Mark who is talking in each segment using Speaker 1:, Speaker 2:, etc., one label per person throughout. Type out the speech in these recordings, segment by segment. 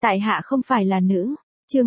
Speaker 1: Tại hạ không phải là nữ. Chương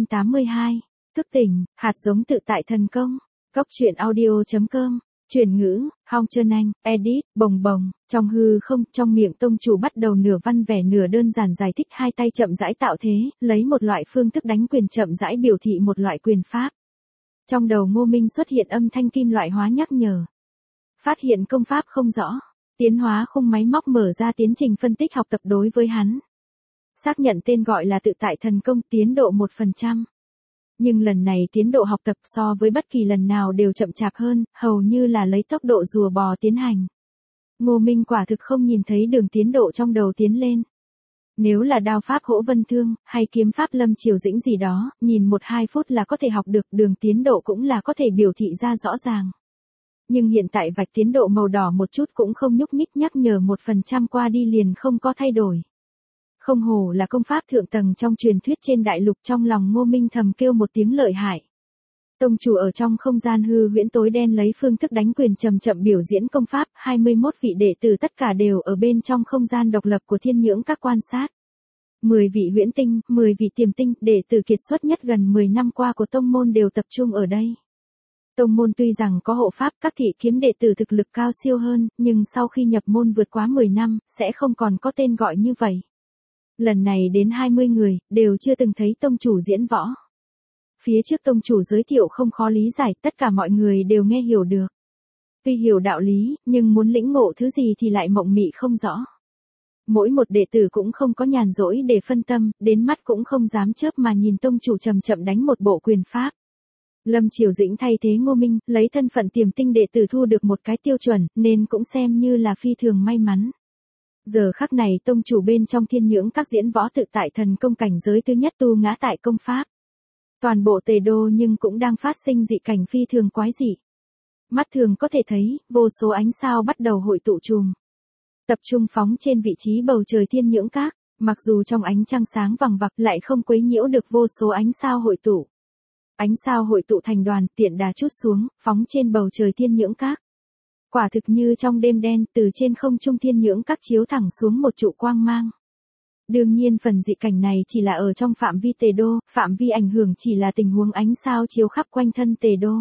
Speaker 1: 282. Thức tỉnh, hạt giống tự tại thần công. Góc truyện audio.com. Chuyển ngữ, Hong Trơn Anh, edit, bồng bồng, trong hư không, trong miệng tông chủ bắt đầu nửa văn vẻ nửa đơn giản giải thích, hai tay chậm rãi tạo thế, lấy một loại phương thức đánh quyền chậm rãi biểu thị một loại quyền pháp. Trong đầu Ngô Minh xuất hiện âm thanh kim loại hóa nhắc nhở. Phát hiện công pháp không rõ, tiến hóa khung máy móc mở ra tiến trình phân tích học tập đối với hắn. Xác nhận tên gọi là tự tại thần công, tiến độ 1%. Nhưng lần này tiến độ học tập so với bất kỳ lần nào đều chậm chạp hơn, hầu như là lấy tốc độ rùa bò tiến hành. Ngô Minh quả thực không nhìn thấy đường tiến độ trong đầu tiến lên. Nếu là đao pháp Hỗ Vân Thương, hay kiếm pháp Lâm Triều Dĩnh gì đó, nhìn 1-2 phút là có thể học được, đường tiến độ cũng là có thể biểu thị ra rõ ràng. Nhưng hiện tại vạch tiến độ màu đỏ một chút cũng không nhúc nhích, nhắc nhở 1% qua đi liền không có thay đổi. Không hổ là công pháp thượng tầng trong truyền thuyết trên đại lục, trong lòng Ngô Minh thầm kêu một tiếng lợi hại. Tông chủ ở trong không gian hư huyễn tối đen lấy phương thức đánh quyền chậm chậm biểu diễn công pháp, 21 vị đệ tử tất cả đều ở bên trong không gian độc lập của Thiên Nhưỡng Các quan sát. 10 vị huyễn tinh, 10 vị tiềm tinh, đệ tử kiệt xuất nhất gần 10 năm qua của tông môn đều tập trung ở đây. Tông môn tuy rằng có hộ pháp, các thị kiếm đệ tử thực lực cao siêu hơn, nhưng sau khi nhập môn vượt quá 10 năm, sẽ không còn có tên gọi như vậy. Lần này đến 20 người, đều chưa từng thấy tông chủ diễn võ. Phía trước tông chủ giới thiệu không khó lý giải, tất cả mọi người đều nghe hiểu được. Tuy hiểu đạo lý, nhưng muốn lĩnh ngộ thứ gì thì lại mộng mị không rõ. Mỗi một đệ tử cũng không có nhàn rỗi để phân tâm, đến mắt cũng không dám chớp mà nhìn tông chủ chậm chậm đánh một bộ quyền pháp. Lâm Triều Dĩnh thay thế Ngô Minh, lấy thân phận tiềm tinh đệ tử thu được một cái tiêu chuẩn, nên cũng xem như là phi thường may mắn. Giờ khắc này tông chủ bên trong Thiên Nhưỡng Các diễn võ tự tại thần công cảnh giới thứ nhất tu ngã tại công pháp. Toàn bộ Tề Đô nhưng cũng đang phát sinh dị cảnh phi thường quái dị. Mắt thường có thể thấy, vô số ánh sao bắt đầu hội tụ chùm. Tập trung phóng trên vị trí bầu trời Thiên Nhưỡng Các, mặc dù trong ánh trăng sáng vằng vặc lại không quấy nhiễu được vô số ánh sao hội tụ. Ánh sao hội tụ thành đoàn, tiện đà trút xuống, phóng trên bầu trời Thiên Nhưỡng Các. Quả thực như trong đêm đen, từ trên không trung Thiên Nhưỡng Các chiếu thẳng xuống một trụ quang mang. Đương nhiên phần dị cảnh này chỉ là ở trong phạm vi Tề Đô, phạm vi ảnh hưởng chỉ là tình huống ánh sao chiếu khắp quanh thân Tề Đô.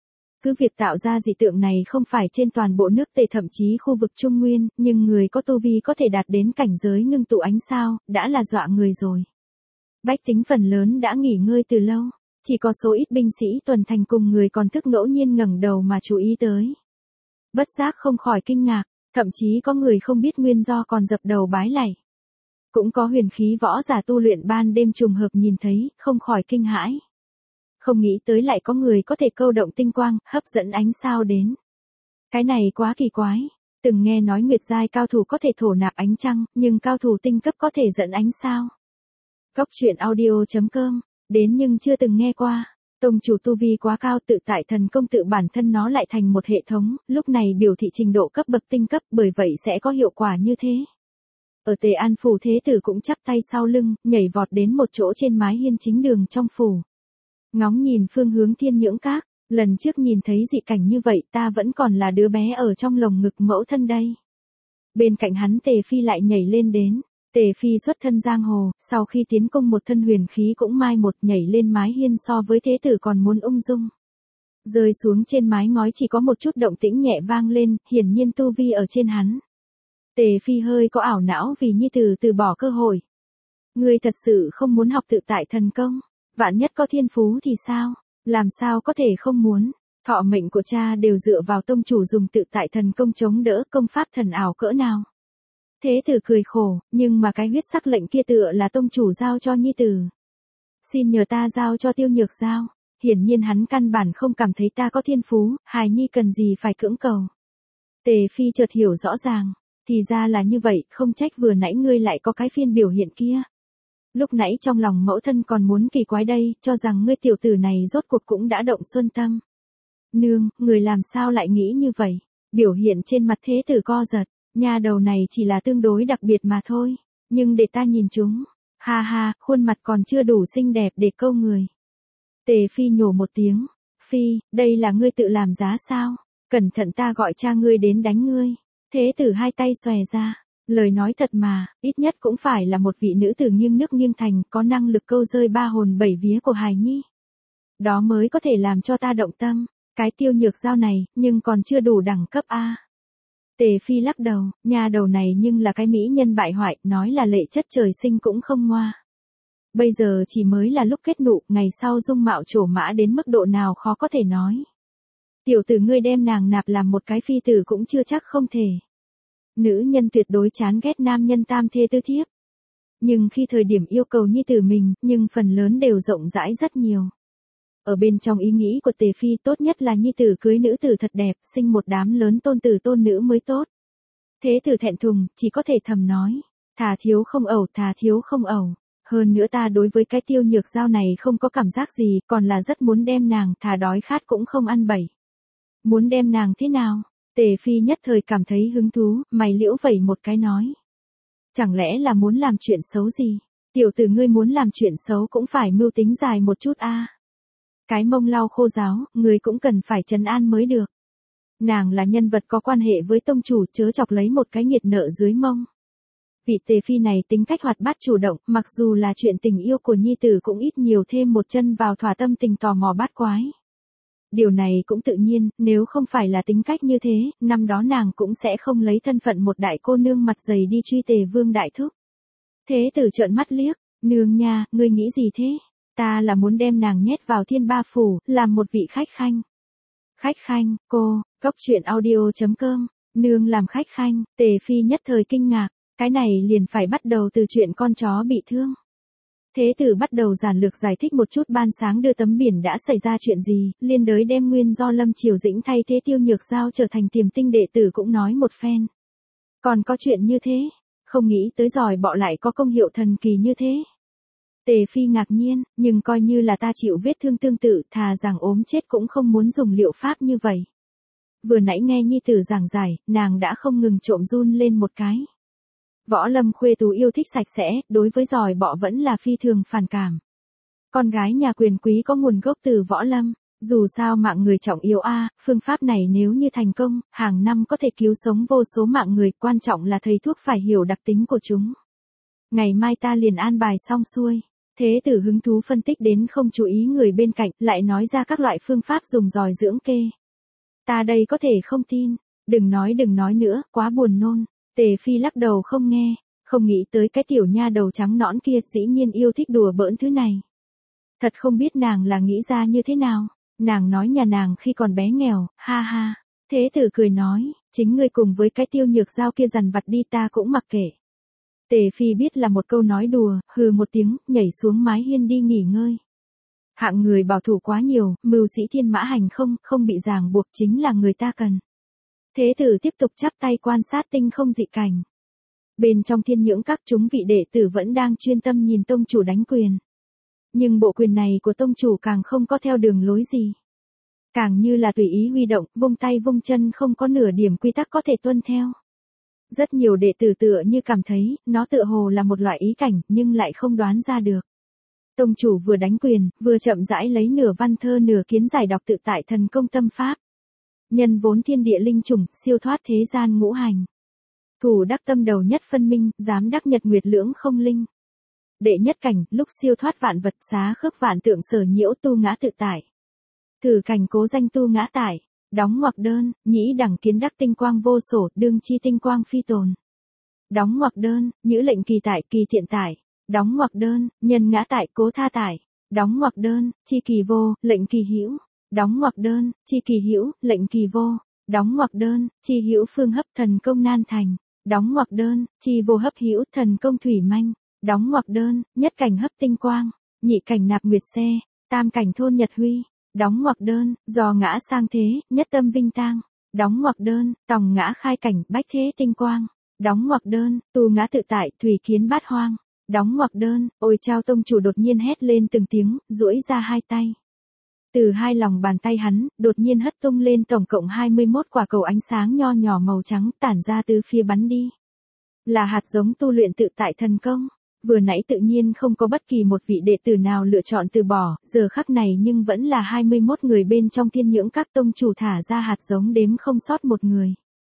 Speaker 1: Cứ việc tạo ra dị tượng này không phải trên toàn bộ nước Tề, thậm chí khu vực Trung Nguyên, nhưng người có tu vi có thể đạt đến cảnh giới ngưng tụ ánh sao, đã là dọa người rồi. Bách tính phần lớn đã nghỉ ngơi từ lâu, chỉ có số ít binh sĩ tuần thành cùng người còn thức ngẫu nhiên ngẩng đầu mà chú ý tới. Bất giác không khỏi kinh ngạc, thậm chí có người không biết nguyên do còn dập đầu bái lạy. Cũng có huyền khí võ giả tu luyện ban đêm trùng hợp nhìn thấy, không khỏi kinh hãi. Không nghĩ tới lại có người có thể câu động tinh quang, hấp dẫn ánh sao đến. Cái này quá kỳ quái, từng nghe nói nguyệt giai cao thủ có thể thổ nạp ánh trăng, nhưng cao thủ tinh cấp có thể dẫn ánh sao. Góc truyện audio.com, đến nhưng chưa từng nghe qua. Tông chủ tu vi quá cao, tự tại thần công tự bản thân nó lại thành một hệ thống, lúc này biểu thị trình độ cấp bậc tinh cấp, bởi vậy sẽ có hiệu quả như thế. Ở Tề An phủ thế tử cũng chắp tay sau lưng, nhảy vọt đến một chỗ trên mái hiên chính đường trong phủ. Ngóng nhìn phương hướng Thiên Nhưỡng Các, lần trước nhìn thấy dị cảnh như vậy ta vẫn còn là đứa bé ở trong lồng ngực mẫu thân đây. Bên cạnh hắn Tề Phi lại nhảy lên đến. Tề Phi xuất thân giang hồ, sau khi tiến công một thân huyền khí cũng mai một, nhảy lên mái hiên so với thế tử còn muốn ung dung. Rơi xuống trên mái ngói chỉ có một chút động tĩnh nhẹ vang lên, hiển nhiên tu vi ở trên hắn. Tề Phi hơi có ảo não vì nhi tử từ bỏ cơ hội. Ngươi thật sự không muốn học tự tại thần công, vạn nhất có thiên phú thì sao, làm sao có thể không muốn, thọ mệnh của cha đều dựa vào tông chủ dùng tự tại thần công chống đỡ, công pháp thần ảo cỡ nào. Thế tử cười khổ, nhưng mà cái huyết sắc lệnh kia tựa là tông chủ giao cho nhi tử. Xin nhờ ta giao cho Tiêu Nhược Giao, hiển nhiên hắn căn bản không cảm thấy ta có thiên phú, hài nhi cần gì phải cưỡng cầu. Tề Phi chợt hiểu rõ ràng, thì ra là như vậy, không trách vừa nãy ngươi lại có cái phiên biểu hiện kia. Lúc nãy trong lòng mẫu thân còn muốn kỳ quái đây, cho rằng ngươi tiểu tử này rốt cuộc cũng đã động xuân tâm. Nương, người làm sao lại nghĩ như vậy? Biểu hiện trên mặt thế tử co giật. Nha đầu này chỉ là tương đối đặc biệt mà thôi, nhưng để ta nhìn chúng. Ha ha, khuôn mặt còn chưa đủ xinh đẹp để câu người. Tề Phi nhổ một tiếng. Phi, đây là ngươi tự làm giá sao? Cẩn thận ta gọi cha ngươi đến đánh ngươi. Thế tử hai tay xòe ra. Lời nói thật mà, ít nhất cũng phải là một vị nữ tử nghiêng nước nghiêng thành, có năng lực câu rơi ba hồn bảy vía của hài nhi. Đó mới có thể làm cho ta động tâm. Cái Tiêu Nhược Giao này, nhưng còn chưa đủ đẳng cấp a. Tề Phi lắc đầu, nhà đầu này nhưng là cái mỹ nhân bại hoại, nói là lệ chất trời sinh cũng không ngoa. Bây giờ chỉ mới là lúc kết nụ, ngày sau dung mạo trổ mã đến mức độ nào khó có thể nói. Tiểu tử ngươi đem nàng nạp làm một cái phi tử cũng chưa chắc không thể. Nữ nhân tuyệt đối chán ghét nam nhân tam thê tứ thiếp. Nhưng khi thời điểm yêu cầu nhi tử mình, nhưng phần lớn đều rộng rãi rất nhiều. Ở bên trong ý nghĩ của Tề Phi tốt nhất là nhi tử cưới nữ tử thật đẹp, sinh một đám lớn tôn tử tôn nữ mới tốt. Thế tử thẹn thùng, chỉ có thể thầm nói. Thà thiếu không ẩu, thà thiếu không ẩu. Hơn nữa ta đối với cái Tiêu Nhược Giao này không có cảm giác gì, còn là rất muốn đem nàng, thà đói khát cũng không ăn bậy. Muốn đem nàng thế nào? Tề Phi nhất thời cảm thấy hứng thú, mày liễu vẩy một cái nói. Chẳng lẽ là muốn làm chuyện xấu gì? Tiểu tử ngươi muốn làm chuyện xấu cũng phải mưu tính dài một chút a. Cái mông lau khô ráo, người cũng cần phải trấn an mới được. Nàng là nhân vật có quan hệ với tông chủ, chớ chọc lấy một cái nghiệt nợ dưới mông. Vị Tề Phi này tính cách hoạt bát chủ động, mặc dù là chuyện tình yêu của nhi tử cũng ít nhiều thêm một chân vào thỏa tâm tình tò mò bát quái. Điều này cũng tự nhiên, nếu không phải là tính cách như thế, năm đó nàng cũng sẽ không lấy thân phận một đại cô nương mặt dày đi truy Tề Vương đại thúc. Thế tử trợn mắt liếc, nương nha, ngươi nghĩ gì thế? Ta là muốn đem nàng nhét vào Thiên Ba Phủ, làm một vị khách khanh. Khách khanh, cô, Cốc Truyện Audio.com, nương làm khách khanh, Tề Phi nhất thời kinh ngạc, cái này liền phải bắt đầu từ chuyện con chó bị thương. Thế tử bắt đầu giản lược giải thích một chút ban sáng đưa tấm biển đã xảy ra chuyện gì, liên đới đem nguyên do Lâm Triều Dĩnh thay thế Tiêu Nhược Giao trở thành tiềm tinh đệ tử cũng nói một phen. Còn có chuyện như thế, không nghĩ tới giỏi bọ lại có công hiệu thần kỳ như thế. Tề Phi ngạc nhiên, nhưng coi như là ta chịu vết thương tương tự, thà rằng ốm chết cũng không muốn dùng liệu pháp như vậy. Vừa nãy nghe nhi tử giảng giải, nàng đã không ngừng trộm run lên một cái. Võ Lâm Khuê Tú yêu thích sạch sẽ, đối với giỏi bọ vẫn là phi thường phản cảm. Con gái nhà quyền quý có nguồn gốc từ Võ Lâm, dù sao mạng người trọng yếu a, phương pháp này nếu như thành công, hàng năm có thể cứu sống vô số mạng người, quan trọng là thầy thuốc phải hiểu đặc tính của chúng. Ngày mai ta liền an bài xong xuôi. Thế tử hứng thú phân tích đến không chú ý người bên cạnh, lại nói ra các loại phương pháp dùng giỏi dưỡng kê. Ta đây có thể không tin, đừng nói nữa, quá buồn nôn. Tề Phi lắc đầu không nghe, không nghĩ tới cái tiểu nha đầu trắng nõn kia dĩ nhiên yêu thích đùa bỡn thứ này. Thật không biết nàng là nghĩ ra như thế nào, nàng nói nhà nàng khi còn bé nghèo, ha ha. Thế tử cười nói, chính ngươi cùng với cái Tiêu Nhược Giao kia dằn vặt đi ta cũng mặc kệ. Tề Phi biết là một câu nói đùa, hừ một tiếng, nhảy xuống mái hiên đi nghỉ ngơi. Hạng người bảo thủ quá nhiều, mưu sĩ thiên mã hành không bị ràng buộc chính là người ta cần. Thế tử tiếp tục chắp tay quan sát tinh không dị cảnh. Bên trong thiên nhưỡng các chúng vị đệ tử vẫn đang chuyên tâm nhìn tông chủ đánh quyền. Nhưng bộ quyền này của tông chủ càng không có theo đường lối gì. Càng như là tùy ý huy động, vung tay vung chân không có nửa điểm quy tắc có thể tuân theo. Rất nhiều đệ tử tựa như cảm thấy, nó tựa hồ là một loại ý cảnh, nhưng lại không đoán ra được. Tông chủ vừa đánh quyền, vừa chậm rãi lấy nửa văn thơ nửa kiến giải đọc tự tại thần công tâm pháp. Nhân vốn thiên địa linh trùng, siêu thoát thế gian ngũ hành. Thủ đắc tâm đầu nhất phân minh, dám đắc nhật nguyệt lưỡng không linh. Đệ nhất cảnh, lúc siêu thoát vạn vật xá khước vạn tượng sở nhiễu tu ngã tự tại. Thử cảnh cố danh tu ngã tại. Đóng ngoặc đơn, nhĩ đẳng kiến đắc tinh quang vô sổ, đương chi tinh quang phi tồn. Đóng ngoặc đơn, nhữ lệnh kỳ tại, kỳ thiện tại. Đóng ngoặc đơn, nhân ngã tại, cố tha tại. Đóng ngoặc đơn, chi kỳ vô, lệnh kỳ hữu. Đóng ngoặc đơn, chi kỳ hữu, lệnh kỳ vô. Đóng ngoặc đơn, chi hữu phương hấp thần công nan thành. Đóng ngoặc đơn, chi vô hấp hữu thần công thủy manh. Đóng ngoặc đơn, nhất cảnh hấp tinh quang, nhị cảnh nạp nguyệt xe, tam cảnh thôn nhật huy. Đóng ngoặc đơn, do ngã sang thế, nhất tâm vinh tang. Đóng ngoặc đơn, tòng ngã khai cảnh, bách thế tinh quang. Đóng ngoặc đơn, tu ngã tự tại, thủy kiến bát hoang. Đóng ngoặc đơn, ôi chao tông chủ đột nhiên hét lên từng tiếng, duỗi ra hai tay. Từ hai lòng bàn tay hắn, đột nhiên hất tung lên tổng cộng 21 quả cầu ánh sáng nho nhỏ màu trắng tản ra từ phía bắn đi. Là hạt giống tu luyện tự tại thần công. Vừa nãy tự nhiên không có bất kỳ một vị đệ tử nào lựa chọn từ bỏ, giờ khắc này nhưng vẫn là 21 người bên trong thiên nhưỡng các tông chủ thả ra hạt giống đếm không sót một người.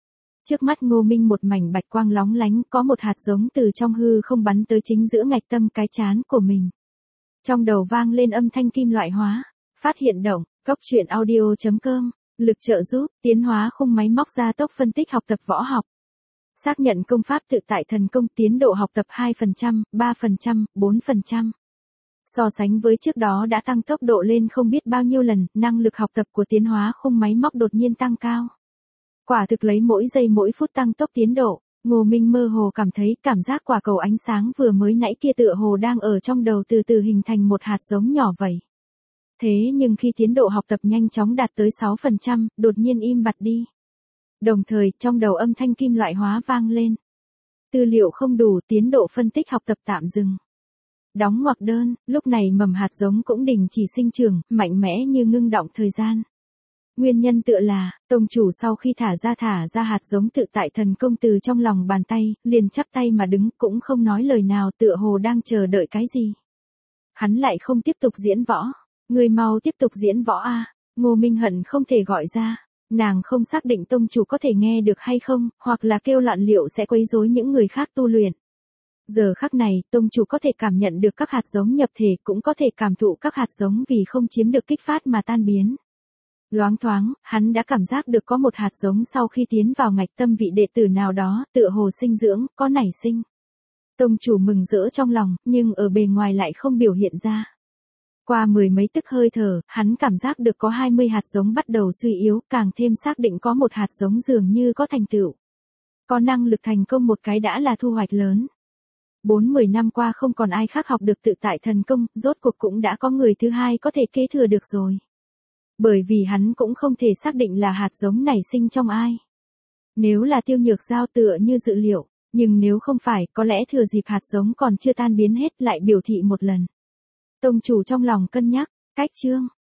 Speaker 1: Trước mắt Ngô Minh một mảnh bạch quang lóng lánh, có một hạt giống từ trong hư không bắn tới chính giữa ngạch tâm cái trán của mình. Trong đầu vang lên âm thanh kim loại hóa. Phát hiện động, Cốc truyện audio.com, lực trợ giúp, tiến hóa khung máy móc gia tốc phân tích học tập võ học. Xác nhận công pháp tự tại thần công, tiến độ học tập 2%, 3%, 4%. So sánh với trước đó đã tăng tốc độ lên không biết bao nhiêu lần, năng lực học tập của tiến hóa khung máy móc đột nhiên tăng cao. Quả thực lấy mỗi giây mỗi phút tăng tốc tiến độ, Ngô Minh mơ hồ cảm thấy cảm giác quả cầu ánh sáng vừa mới nãy kia tựa hồ đang ở trong đầu từ từ hình thành một hạt giống nhỏ vậy. Thế nhưng khi tiến độ học tập nhanh chóng đạt tới 6%, đột nhiên im bặt đi. Đồng thời, trong đầu âm thanh kim loại hóa vang lên. Tư liệu không đủ, tiến độ phân tích học tập tạm dừng. Đóng ngoặc đơn, lúc này mầm hạt giống cũng đình chỉ sinh trưởng, mạnh mẽ như ngưng đọng thời gian. Nguyên nhân tựa là, tông chủ sau khi thả ra hạt giống tự tại thần công từ trong lòng bàn tay, liền chắp tay mà đứng, cũng không nói lời nào, tựa hồ đang chờ đợi cái gì. Hắn lại không tiếp tục diễn võ. Người mau tiếp tục diễn võ a. Ngô Minh hận không thể gọi ra. Nàng không xác định tông chủ có thể nghe được hay không, hoặc là kêu loạn liệu sẽ quấy rối những người khác tu luyện. Giờ khắc này, tông chủ có thể cảm nhận được các hạt giống nhập thể, cũng có thể cảm thụ các hạt giống vì không chiếm được kích phát mà tan biến. Loáng thoáng, hắn đã cảm giác được có một hạt giống sau khi tiến vào ngạch tâm vị đệ tử nào đó, tựa hồ sinh dưỡng, có nảy sinh. Tông chủ mừng rỡ trong lòng, nhưng ở bề ngoài lại không biểu hiện ra. Qua mười mấy tức hơi thở, hắn cảm giác được có 20 hạt giống bắt đầu suy yếu, càng thêm xác định có một hạt giống dường như có thành tựu. Có năng lực thành công một cái đã là thu hoạch lớn. 40 năm qua không còn ai khác học được tự tại thần công, rốt cuộc cũng đã có người thứ hai có thể kế thừa được rồi. Bởi vì hắn cũng không thể xác định là hạt giống nảy sinh trong ai. Nếu là Tiêu Nhược Giao tựa như dự liệu, nhưng nếu không phải, có lẽ thừa dịp hạt giống còn chưa tan biến hết lại biểu thị một lần. Tông chủ trong lòng cân nhắc, cách chương.